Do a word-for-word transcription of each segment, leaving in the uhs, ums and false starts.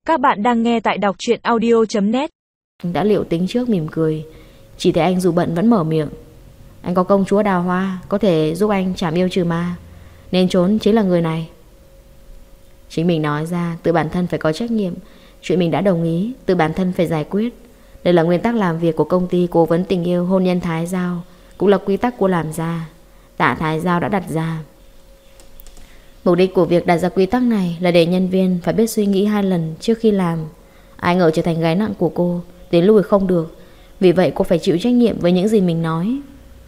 Các bạn đang nghe tại đọc truyện audio chấm net. Đã liệu tính trước mỉm cười. Chỉ thấy anh dù bận vẫn mở miệng. Anh có công chúa đào hoa, có thể giúp anh trảm yêu trừ ma, nên trốn chính là người này. Chính mình nói ra, tự bản thân phải có trách nhiệm. Chuyện mình đã đồng ý, tự bản thân phải giải quyết. Đây là nguyên tắc làm việc của công ty cố vấn tình yêu hôn nhân Thái Giao, cũng là quy tắc của làm ra, Tạ Thái Giao đã đặt ra. Mục đích của việc đặt ra quy tắc này là để nhân viên phải biết suy nghĩ hai lần trước khi làm. Ai ngờ trở thành gánh nặng của cô, tiến lùi không được. Vì vậy cô phải chịu trách nhiệm với những gì mình nói.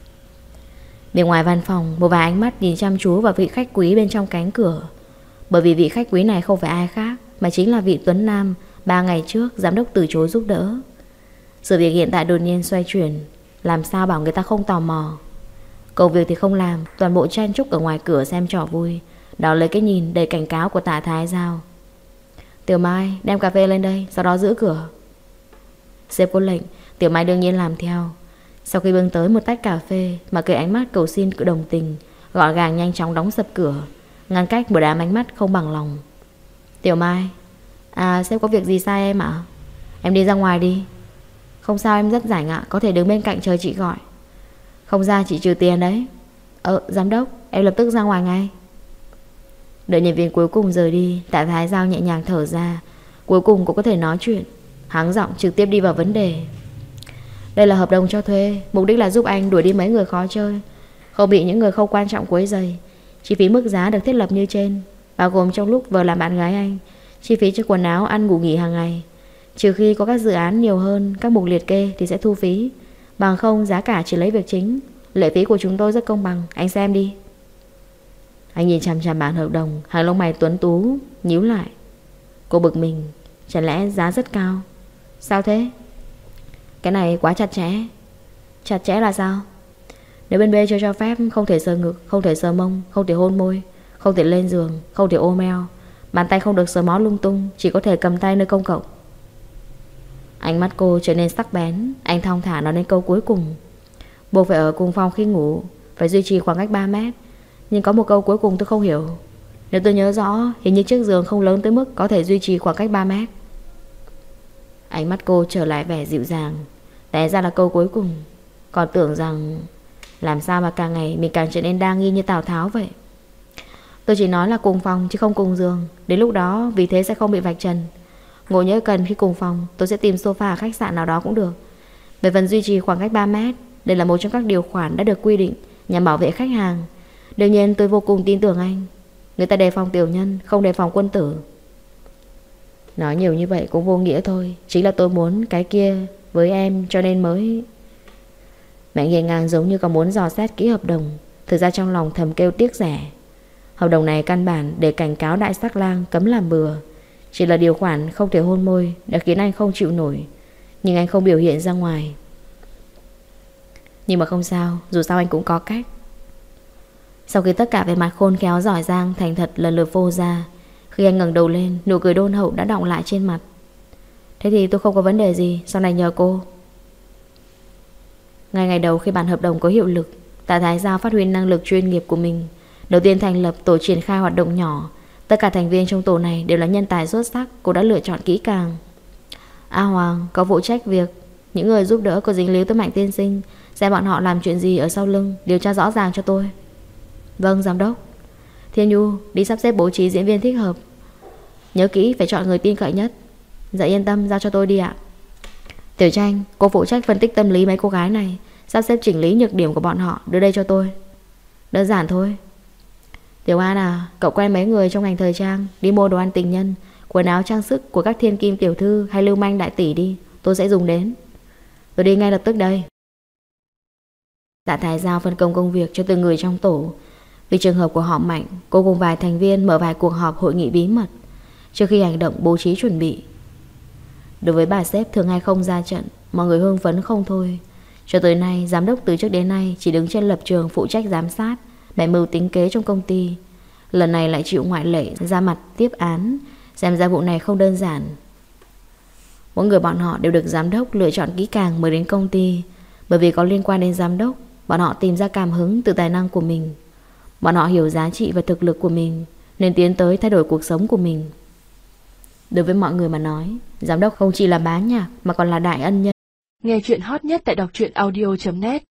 Bên ngoài văn phòng, một vài ánh mắt nhìn chăm chú vào vị khách quý bên trong cánh cửa. Bởi vì vị khách quý này không phải ai khác, mà chính là vị Tuấn Nam ba ngày trước giám đốc từ chối giúp đỡ. Sự việc hiện tại đột nhiên xoay chuyển, làm sao bảo người ta không tò mò. Công việc thì không làm, toàn bộ chen chúc ở ngoài cửa xem trò vui, đó lấy cái nhìn đầy cảnh cáo của Tạ Thái Giao. Tiểu Mai đem cà phê lên đây, sau đó giữ cửa. Sếp có lệnh, Tiểu Mai đương nhiên làm theo. Sau khi bưng tới một tách cà phê mà cười ánh mắt cầu xin cự đồng tình, gọn gàng nhanh chóng đóng sập cửa, ngăn cách một đám ánh mắt không bằng lòng. Tiểu Mai, à sếp có việc gì sai em ạ? Em đi ra ngoài đi. Không sao, em rất rảnh ạ, có thể đứng bên cạnh chờ chị gọi. Không ra chị trừ tiền đấy. Ờ giám đốc, em lập tức ra ngoài ngay. Đợi nhân viên cuối cùng rời đi, Tạ Thái Giao nhẹ nhàng thở ra. Cuối cùng cũng có thể nói chuyện. Hắng giọng trực tiếp đi vào vấn đề. Đây là hợp đồng cho thuê, mục đích là giúp anh đuổi đi mấy người khó chơi, không bị những người không quan trọng quấy rầy. Chi phí mức giá được thiết lập như trên, bao gồm trong lúc vừa làm bạn gái anh, chi phí cho quần áo, ăn ngủ nghỉ hàng ngày. Trừ khi có các dự án nhiều hơn các mục liệt kê thì sẽ thu phí, bằng không giá cả chỉ lấy việc chính. Lệ phí của chúng tôi rất công bằng, anh xem đi. Anh nhìn chằm chằm bản hợp đồng, hàng lông mày tuấn tú nhíu lại. Cô bực mình, chẳng lẽ giá rất cao? Sao thế? Cái này quá chặt chẽ. Chặt chẽ là sao? Nếu bên B chưa cho phép không thể sờ ngực, không thể sờ mông, không thể hôn môi, không thể lên giường, không thể ôm eo, bàn tay không được sờ mó lung tung, chỉ có thể cầm tay nơi công cộng. Ánh mắt cô trở nên sắc bén. Anh thong thả nói đến câu cuối cùng. Buộc phải ở cùng phòng khi ngủ, phải duy trì khoảng cách ba mét. Nhưng có một câu cuối cùng tôi không hiểu. Nếu tôi nhớ rõ, hình như chiếc giường không lớn tới mức có thể duy trì khoảng cách ba mét. Ánh mắt cô trở lại vẻ dịu dàng. Té ra là câu cuối cùng. Còn tưởng rằng làm sao mà càng ngày mình càng trở nên đa nghi như Tào Tháo vậy. Tôi chỉ nói là cùng phòng chứ không cùng giường. Đến lúc đó vì thế sẽ không bị vạch trần. Ngộ nhỡ cần khi cùng phòng, tôi sẽ tìm sofa ở khách sạn nào đó cũng được. Về phần duy trì khoảng cách ba mét, đây là một trong các điều khoản đã được quy định nhằm bảo vệ khách hàng. Đương nhiên tôi vô cùng tin tưởng anh. Người ta đề phòng tiểu nhân, không đề phòng quân tử. Nói nhiều như vậy cũng vô nghĩa thôi. Chính là tôi muốn cái kia với em cho nên mới... Mẹ nghiêng ngang giống như có muốn dò xét kỹ hợp đồng. Thực ra trong lòng thầm kêu tiếc rẻ. Hợp đồng này căn bản để cảnh cáo đại sắc lang cấm làm bừa. Chỉ là điều khoản không thể hôn môi đã khiến anh không chịu nổi. Nhưng anh không biểu hiện ra ngoài. Nhưng mà không sao, dù sao anh cũng có cách. Sau khi tất cả về mặt khôn khéo giỏi giang thành thật lần lượt phô ra, khi anh ngẩng đầu lên, nụ cười đôn hậu đã đọng lại trên mặt. Thế thì tôi không có vấn đề gì, sau này nhờ cô. Ngay ngày đầu khi bản hợp đồng có hiệu lực, Tạ Thái Giao phát huy năng lực chuyên nghiệp của mình. Đầu tiên thành lập tổ triển khai hoạt động nhỏ. Tất cả thành viên trong tổ này đều là nhân tài xuất sắc. Cô đã lựa chọn kỹ càng. A Hoàng có phụ trách việc những người giúp đỡ có dính líu tới Mạnh tiên sinh, xem bọn họ làm chuyện gì ở sau lưng, điều tra rõ ràng cho tôi. Vâng giám đốc. Thiên Nhu đi sắp xếp bố trí diễn viên thích hợp. Nhớ kỹ phải chọn người tin cậy nhất. Dạ yên tâm, giao cho tôi đi ạ. Tiểu Tranh, cô phụ trách phân tích tâm lý mấy cô gái này, sắp xếp chỉnh lý nhược điểm của bọn họ, đưa đây cho tôi. Đơn giản thôi. Tiểu An à, cậu quen mấy người trong ngành thời trang, đi mua đồ ăn tình nhân, quần áo trang sức của các thiên kim tiểu thư hay lưu manh đại tỷ đi, tôi sẽ dùng đến. Tôi đi ngay lập tức đây. Tạ Thái Giao phân công công việc cho từng người trong tổ. Vì trường hợp của họ Mạnh, cô cùng vài thành viên mở vài cuộc họp hội nghị bí mật trước khi hành động bố trí chuẩn bị. Đối với bà sếp thường hay không ra trận, mọi người hưng phấn không thôi. Cho tới nay, giám đốc từ trước đến nay chỉ đứng trên lập trường phụ trách giám sát, bày mưu tính kế trong công ty. Lần này lại chịu ngoại lệ ra mặt tiếp án, xem ra vụ này không đơn giản. Mỗi người bọn họ đều được giám đốc lựa chọn kỹ càng mới đến công ty. Bởi vì có liên quan đến giám đốc, bọn họ tìm ra cảm hứng từ tài năng của mình. Bọn họ hiểu giá trị và thực lực của mình, nên tiến tới thay đổi cuộc sống của mình. Đối với mọi người mà nói, giám đốc không chỉ là bá nhạc mà còn là đại ân nhân. Nghe chuyện hot nhất tại đọc truyện audio chấm net.